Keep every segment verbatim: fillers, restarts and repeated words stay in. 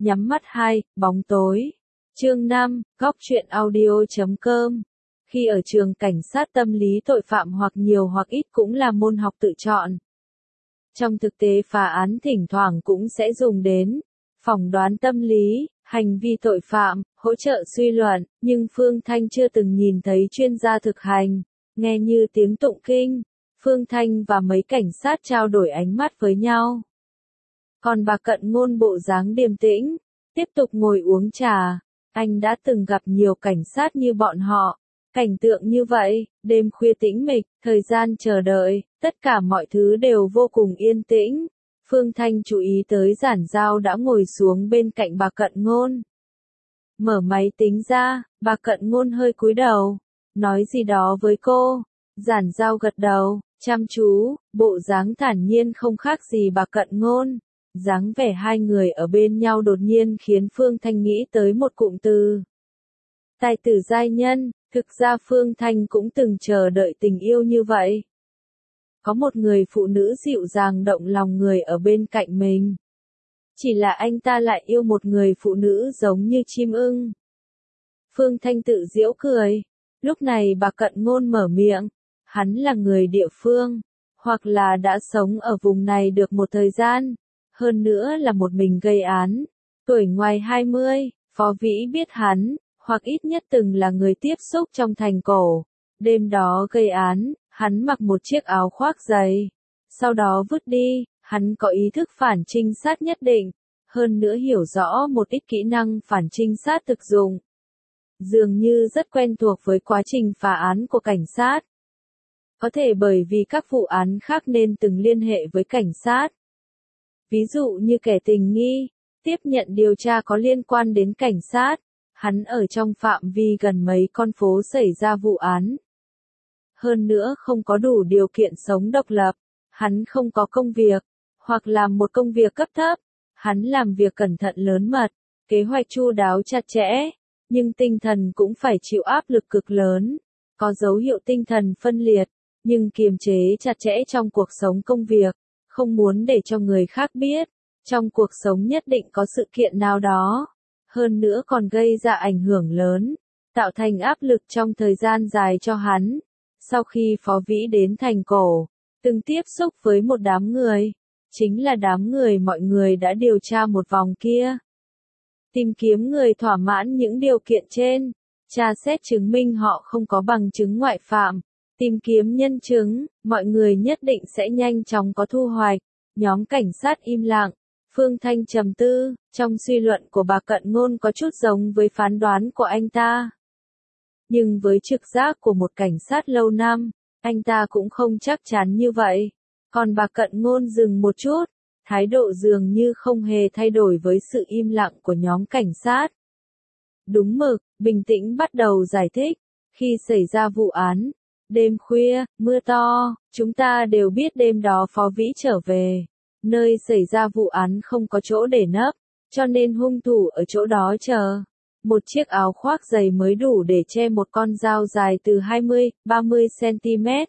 Nhắm mắt hai, bóng tối. Chương năm, góc truyện audio chấm com. Khi ở trường cảnh sát tâm lý tội phạm hoặc nhiều hoặc ít cũng là môn học tự chọn. Trong thực tế phá án thỉnh thoảng cũng sẽ dùng đến phỏng đoán tâm lý, hành vi tội phạm, hỗ trợ suy luận, nhưng Phương Thanh chưa từng nhìn thấy chuyên gia thực hành. Nghe như tiếng tụng kinh, Phương Thanh và mấy cảnh sát trao đổi ánh mắt với nhau. Còn bà Cận Ngôn bộ dáng điềm tĩnh, tiếp tục ngồi uống trà. Anh đã từng gặp nhiều cảnh sát như bọn họ. Cảnh tượng như vậy, đêm khuya tĩnh mịch, thời gian chờ đợi, tất cả mọi thứ đều vô cùng yên tĩnh. Phương Thanh chú ý tới Giản Giao đã ngồi xuống bên cạnh bà Cận Ngôn. Mở máy tính ra, bà Cận Ngôn hơi cúi đầu, nói gì đó với cô. Giản Giao gật đầu, chăm chú, bộ dáng thản nhiên không khác gì bà Cận Ngôn. Dáng vẻ hai người ở bên nhau đột nhiên khiến Phương Thanh nghĩ tới một cụm từ. Tài tử giai nhân, thực ra Phương Thanh cũng từng chờ đợi tình yêu như vậy. Có một người phụ nữ dịu dàng động lòng người ở bên cạnh mình. Chỉ là anh ta lại yêu một người phụ nữ giống như chim ưng. Phương Thanh tự giễu cười. Lúc này bà Cận Ngôn mở miệng. Hắn là người địa phương, hoặc là đã sống ở vùng này được một thời gian. Hơn nữa là một mình gây án. Tuổi ngoài hai mươi, Phó Vĩ biết hắn, hoặc ít nhất từng là người tiếp xúc trong thành cổ. Đêm đó gây án, hắn mặc một chiếc áo khoác dày. Sau đó vứt đi, hắn có ý thức phản trinh sát nhất định. Hơn nữa hiểu rõ một ít kỹ năng phản trinh sát thực dụng. Dường như rất quen thuộc với quá trình phá án của cảnh sát. Có thể bởi vì các vụ án khác nên từng liên hệ với cảnh sát. Ví dụ như kẻ tình nghi, tiếp nhận điều tra có liên quan đến cảnh sát, hắn ở trong phạm vi gần mấy con phố xảy ra vụ án. Hơn nữa không có đủ điều kiện sống độc lập, hắn không có công việc, hoặc làm một công việc cấp thấp, hắn làm việc cẩn thận lớn mật, kế hoạch chu đáo chặt chẽ, nhưng tinh thần cũng phải chịu áp lực cực lớn, có dấu hiệu tinh thần phân liệt, nhưng kiềm chế chặt chẽ trong cuộc sống công việc. Không muốn để cho người khác biết, trong cuộc sống nhất định có sự kiện nào đó, hơn nữa còn gây ra ảnh hưởng lớn, tạo thành áp lực trong thời gian dài cho hắn. Sau khi Phó Vĩ đến thành cổ, từng tiếp xúc với một đám người, chính là đám người mọi người đã điều tra một vòng kia. Tìm kiếm người thỏa mãn những điều kiện trên, tra xét chứng minh họ không có bằng chứng ngoại phạm. Tìm kiếm nhân chứng, mọi người nhất định sẽ nhanh chóng có thu hoạch. Nhóm cảnh sát im lặng, Phương Thanh trầm tư, trong suy luận của bà Cận Ngôn có chút giống với phán đoán của anh ta. Nhưng với trực giác của một cảnh sát lâu năm, anh ta cũng không chắc chắn như vậy. Còn bà Cận Ngôn dừng một chút, thái độ dường như không hề thay đổi với sự im lặng của nhóm cảnh sát. Đúng mực, bình tĩnh bắt đầu giải thích, khi xảy ra vụ án. Đêm khuya, mưa to, chúng ta đều biết đêm đó Phó Vĩ trở về. Nơi xảy ra vụ án không có chỗ để nấp, cho nên hung thủ ở chỗ đó chờ. Một chiếc áo khoác dày mới đủ để che một con dao dài từ hai mươi đến ba mươi xăng-ti-mét.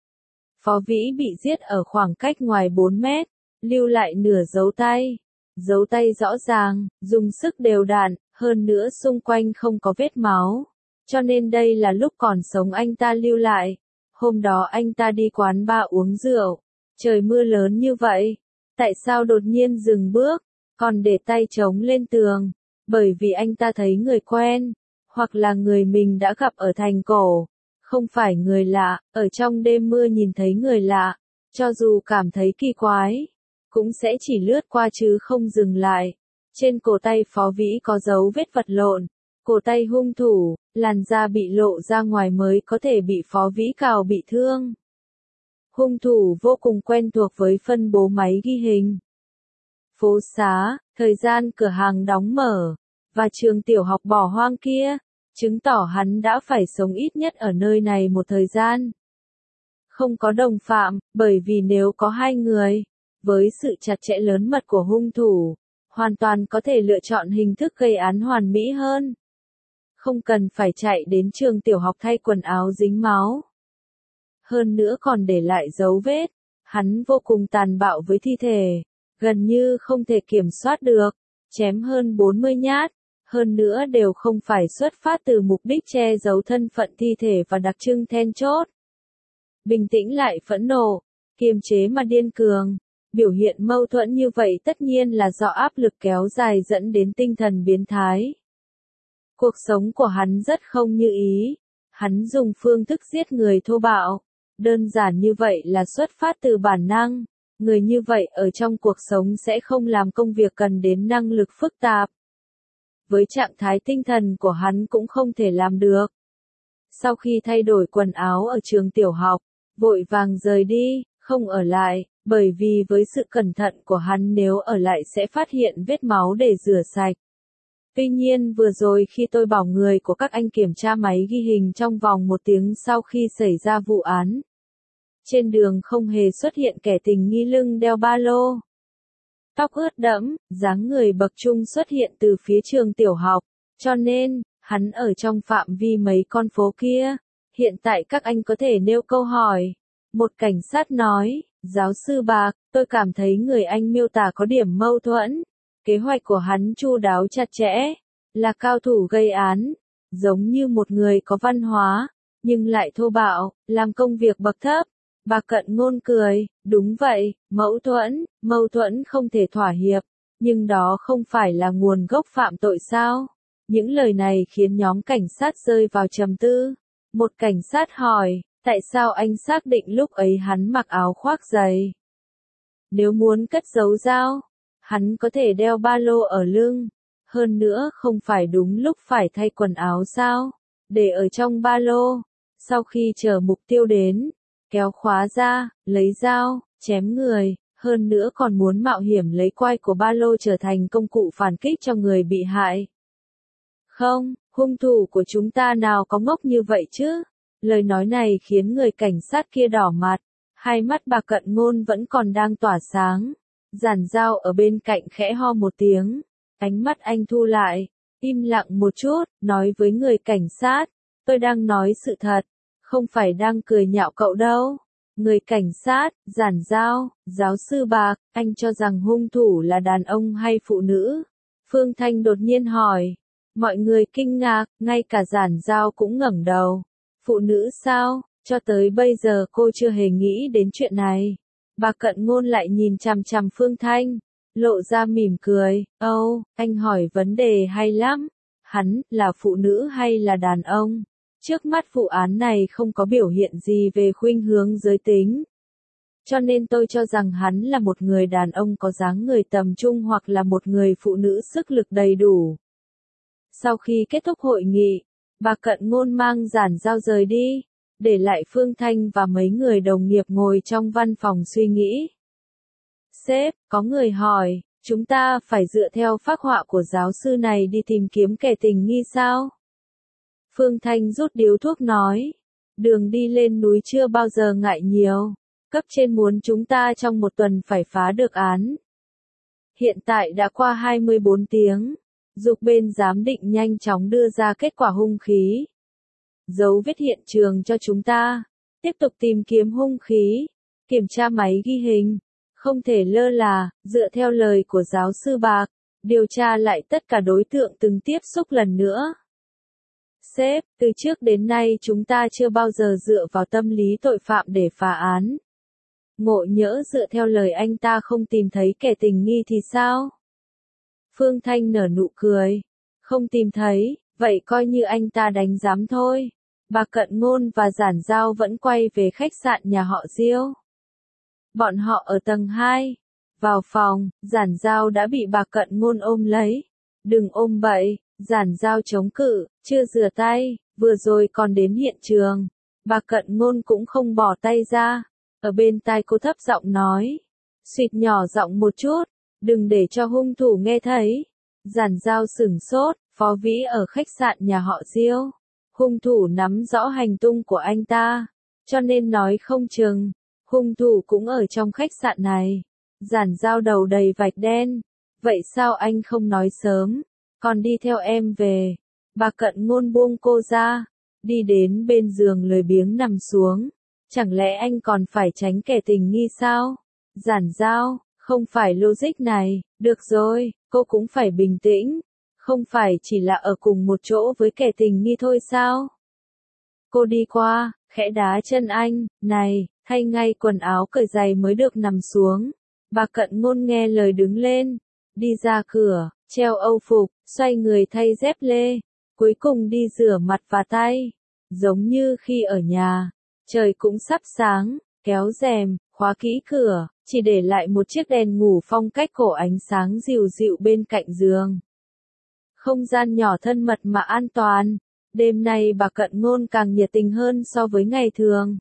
Phó Vĩ bị giết ở khoảng cách ngoài bốn mét, lưu lại nửa dấu tay. Dấu tay rõ ràng, dùng sức đều đặn, hơn nữa xung quanh không có vết máu. Cho nên đây là lúc còn sống anh ta lưu lại. Hôm đó anh ta đi quán bar uống rượu. Trời mưa lớn như vậy. Tại sao đột nhiên dừng bước, còn để tay chống lên tường? Bởi vì anh ta thấy người quen, hoặc là người mình đã gặp ở thành cổ. Không phải người lạ, ở trong đêm mưa nhìn thấy người lạ. Cho dù cảm thấy kỳ quái, cũng sẽ chỉ lướt qua chứ không dừng lại. Trên cổ tay Phó Vĩ có dấu vết vật lộn. Cổ tay hung thủ, làn da bị lộ ra ngoài mới có thể bị Phó Vĩ cào bị thương. Hung thủ vô cùng quen thuộc với phân bố máy ghi hình. Phố xá, thời gian cửa hàng đóng mở, và trường tiểu học bỏ hoang kia, chứng tỏ hắn đã phải sống ít nhất ở nơi này một thời gian. Không có đồng phạm, bởi vì nếu có hai người, với sự chặt chẽ lớn mật của hung thủ, hoàn toàn có thể lựa chọn hình thức gây án hoàn mỹ hơn. Không cần phải chạy đến trường tiểu học thay quần áo dính máu. Hơn nữa còn để lại dấu vết, hắn vô cùng tàn bạo với thi thể, gần như không thể kiểm soát được. chém hơn bốn mươi nhát, hơn nữa đều không phải xuất phát từ mục đích che giấu thân phận thi thể và đặc trưng then chốt. Bình tĩnh lại phẫn nộ, kiềm chế mà điên cường, biểu hiện mâu thuẫn như vậy tất nhiên là do áp lực kéo dài dẫn đến tinh thần biến thái. Cuộc sống của hắn rất không như ý, hắn dùng phương thức giết người thô bạo, đơn giản như vậy là xuất phát từ bản năng, người như vậy ở trong cuộc sống sẽ không làm công việc cần đến năng lực phức tạp. Với trạng thái tinh thần của hắn cũng không thể làm được. Sau khi thay đổi quần áo ở trường tiểu học, vội vàng rời đi, không ở lại, bởi vì với sự cẩn thận của hắn nếu ở lại sẽ phát hiện vết máu để rửa sạch. Tuy nhiên vừa rồi khi tôi bảo người của các anh kiểm tra máy ghi hình trong vòng một tiếng sau khi xảy ra vụ án, trên đường không hề xuất hiện kẻ tình nghi lưng đeo ba lô. Tóc ướt đẫm, dáng người bậc trung xuất hiện từ phía trường tiểu học, cho nên, hắn ở trong phạm vi mấy con phố kia. Hiện tại các anh có thể nêu câu hỏi. Một cảnh sát nói, giáo sư Bạc, tôi cảm thấy người anh miêu tả có điểm mâu thuẫn. Kế hoạch của hắn chu đáo chặt chẽ, là cao thủ gây án, giống như một người có văn hóa, nhưng lại thô bạo, làm công việc bậc thấp. Bà Cận Ngôn cười, đúng vậy, mâu thuẫn, mâu thuẫn không thể thỏa hiệp, nhưng đó không phải là nguồn gốc phạm tội sao? Những lời này khiến nhóm cảnh sát rơi vào trầm tư. Một cảnh sát hỏi, tại sao anh xác định lúc ấy hắn mặc áo khoác dày? Nếu muốn cất giấu dao, hắn có thể đeo ba lô ở lưng. Hơn nữa không phải đúng lúc phải thay quần áo sao? Để ở trong ba lô. Sau khi chờ mục tiêu đến, kéo khóa ra, lấy dao, chém người, hơn nữa còn muốn mạo hiểm lấy quai của ba lô trở thành công cụ phản kích cho người bị hại. Không, hung thủ của chúng ta nào có ngốc như vậy chứ? Lời nói này khiến người cảnh sát kia đỏ mặt, hai mắt bà Cận Ngôn vẫn còn đang tỏa sáng. Giản Dao ở bên cạnh khẽ ho một tiếng, ánh mắt anh thu lại, im lặng một chút, nói với người cảnh sát, tôi đang nói sự thật, không phải đang cười nhạo cậu đâu. Người cảnh sát, Giản Dao, giáo sư Bạc, anh cho rằng hung thủ là đàn ông hay phụ nữ? Phương Thanh đột nhiên hỏi. Mọi người kinh ngạc, ngay cả Giản Dao cũng ngẩng đầu. Phụ nữ sao? Cho tới bây giờ cô chưa hề nghĩ đến chuyện này. Bà Cận Ngôn lại nhìn chằm chằm Phương Thanh, lộ ra mỉm cười. Âu, oh, anh hỏi vấn đề hay lắm. Hắn, là phụ nữ hay là đàn ông? Trước mắt vụ án này không có biểu hiện gì về khuynh hướng giới tính. Cho nên tôi cho rằng hắn là một người đàn ông có dáng người tầm trung hoặc là một người phụ nữ sức lực đầy đủ. Sau khi kết thúc hội nghị, bà Cận Ngôn mang Giản Dao rời đi, để lại Phương Thanh và mấy người đồng nghiệp ngồi trong văn phòng suy nghĩ. Sếp, có người hỏi, chúng ta phải dựa theo phác họa của giáo sư này đi tìm kiếm kẻ tình nghi sao? Phương Thanh rút điếu thuốc nói, đường đi lên núi chưa bao giờ ngại nhiều, cấp trên muốn chúng ta trong một tuần phải phá được án. Hiện tại đã qua hai mươi bốn tiếng. Dục bên giám định nhanh chóng đưa ra kết quả hung khí. Dấu vết hiện trường cho chúng ta. Tiếp tục tìm kiếm hung khí. Kiểm tra máy ghi hình. Không thể lơ là, dựa theo lời của giáo sư Bạc. Điều tra lại tất cả đối tượng từng tiếp xúc lần nữa. Sếp, từ trước đến nay chúng ta chưa bao giờ dựa vào tâm lý tội phạm để phá án. Ngộ nhỡ dựa theo lời anh ta không tìm thấy kẻ tình nghi thì sao? Phương Thanh nở nụ cười. Không tìm thấy, vậy coi như anh ta đánh giám thôi. Bà Cận Ngôn và Giản Dao vẫn quay về khách sạn nhà họ Diêu. Bọn họ ở tầng hai. Vào phòng, Giản Dao đã bị bà Cận Ngôn ôm lấy. Đừng ôm bậy, Giản Dao chống cự, chưa rửa tay, vừa rồi còn đến hiện trường. Bà Cận Ngôn cũng không bỏ tay ra. Ở bên tai cô thấp giọng nói. Xuyệt nhỏ giọng một chút. Đừng để cho hung thủ nghe thấy. Giản Dao sửng sốt, Phó Vĩ ở khách sạn nhà họ Diêu. Hung thủ nắm rõ hành tung của anh ta, cho nên nói không chừng, hung thủ cũng ở trong khách sạn này. Giản Dao đầu đầy vạch đen. Vậy sao anh không nói sớm, còn đi theo em về? Bà Cận Ngôn buông cô ra, đi đến bên giường lười biếng nằm xuống. Chẳng lẽ anh còn phải tránh kẻ tình nghi sao? Giản Dao, không phải logic này, Được rồi, cô cũng phải bình tĩnh. Không phải chỉ là ở cùng một chỗ với kẻ tình nghi thôi sao? Cô đi qua, khẽ đá chân anh, này, thay ngay quần áo cởi giày mới được nằm xuống. Bà Cận Ngôn nghe lời đứng lên, đi ra cửa, treo âu phục, xoay người thay dép lê, cuối cùng đi rửa mặt và tay. Giống như khi ở nhà, trời cũng sắp sáng, kéo rèm, khóa kỹ cửa, chỉ để lại một chiếc đèn ngủ phong cách cổ ánh sáng dịu dịu bên cạnh giường. Không gian nhỏ thân mật mà an toàn. Đêm nay bà Cận Ngôn càng nhiệt tình hơn so với ngày thường.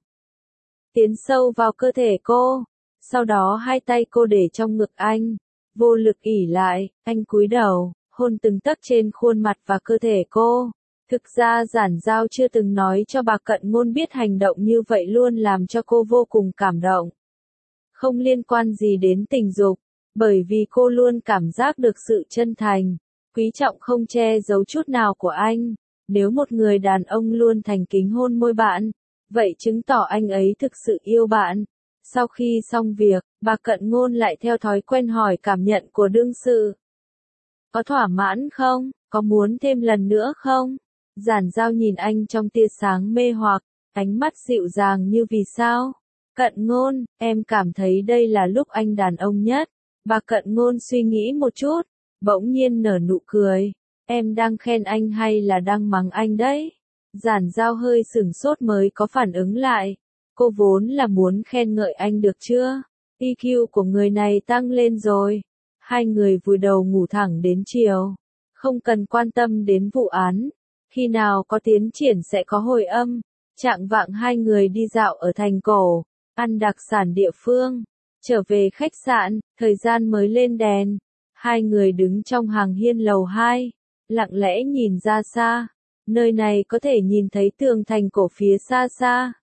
Tiến sâu vào cơ thể cô, sau đó hai tay cô để trong ngực anh, vô lực ỉ lại, anh cúi đầu, hôn từng tấc trên khuôn mặt và cơ thể cô. Thực ra Giản Giao chưa từng nói cho bà Cận Ngôn biết hành động như vậy luôn làm cho cô vô cùng cảm động. Không liên quan gì đến tình dục, bởi vì cô luôn cảm giác được sự chân thành, quý trọng không che giấu chút nào của anh. Nếu một người đàn ông luôn thành kính hôn môi bạn, vậy chứng tỏ anh ấy thực sự yêu bạn. Sau khi xong việc, bà Cận Ngôn lại theo thói quen hỏi cảm nhận của đương sự. Có thỏa mãn không? Có muốn thêm lần nữa không? Giản Giao nhìn anh trong tia sáng mê hoặc, ánh mắt dịu dàng như vì sao? Cận Ngôn, em cảm thấy đây là lúc anh đàn ông nhất. Bà Cận Ngôn suy nghĩ một chút, bỗng nhiên nở nụ cười. Em đang khen anh hay là đang mắng anh đấy? Giản Giao hơi sửng sốt mới có phản ứng lại. Cô vốn là muốn khen ngợi anh được chưa? i kiu của người này tăng lên rồi. Hai người vùi đầu ngủ thẳng đến chiều. Không cần quan tâm đến vụ án. Khi nào có tiến triển sẽ có hồi âm. Chạng vạng hai người đi dạo ở thành cổ, ăn đặc sản địa phương. Trở về khách sạn, thời gian mới lên đèn. Hai người đứng trong hàng hiên lầu hai. Lặng lẽ nhìn ra xa, nơi này có thể nhìn thấy tường thành cổ phía xa xa.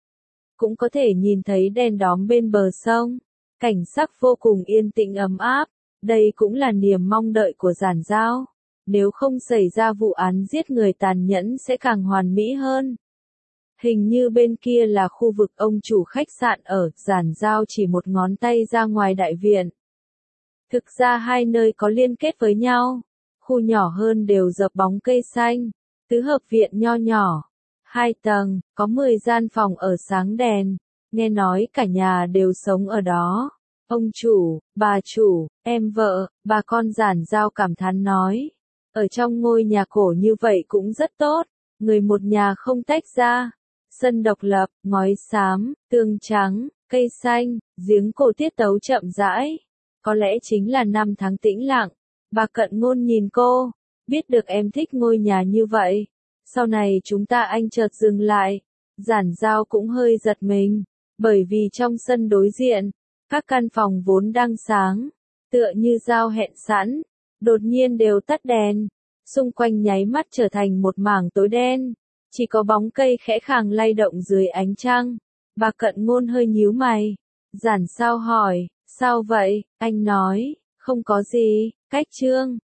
Cũng có thể nhìn thấy đèn đóm bên bờ sông, cảnh sắc vô cùng yên tĩnh ấm áp, đây cũng là niềm mong đợi của Giản Giao. Nếu không xảy ra vụ án giết người tàn nhẫn sẽ càng hoàn mỹ hơn. Hình như bên kia là khu vực ông chủ khách sạn ở, Giản Giao chỉ một ngón tay ra ngoài đại viện. Thực ra hai nơi có liên kết với nhau. Khu nhỏ hơn đều dập bóng cây xanh, tứ hợp viện nho nhỏ, hai tầng, có mười gian phòng ở sáng đèn, nghe nói cả nhà đều sống ở đó. Ông chủ, bà chủ, em vợ, bà con Giản Giao cảm thán nói. Ở trong ngôi nhà cổ như vậy cũng rất tốt, người một nhà không tách ra. Sân độc lập, ngói xám, tường trắng, cây xanh, giếng cổ tiết tấu chậm rãi. Có lẽ chính là năm tháng tĩnh lặng. Bà Cận Ngôn nhìn cô, biết được em thích ngôi nhà như vậy. Sau này chúng ta anh chợt dừng lại. Giản Giao cũng hơi giật mình, bởi vì trong sân đối diện, các căn phòng vốn đang sáng, tựa như Giao hẹn sẵn, đột nhiên đều tắt đèn. Xung quanh nháy mắt trở thành một mảng tối đen, chỉ có bóng cây khẽ khàng lay động dưới ánh trăng. Bà Cận Ngôn hơi nhíu mày. Giản Giao hỏi, sao vậy? Anh nói, không có gì, cách chương.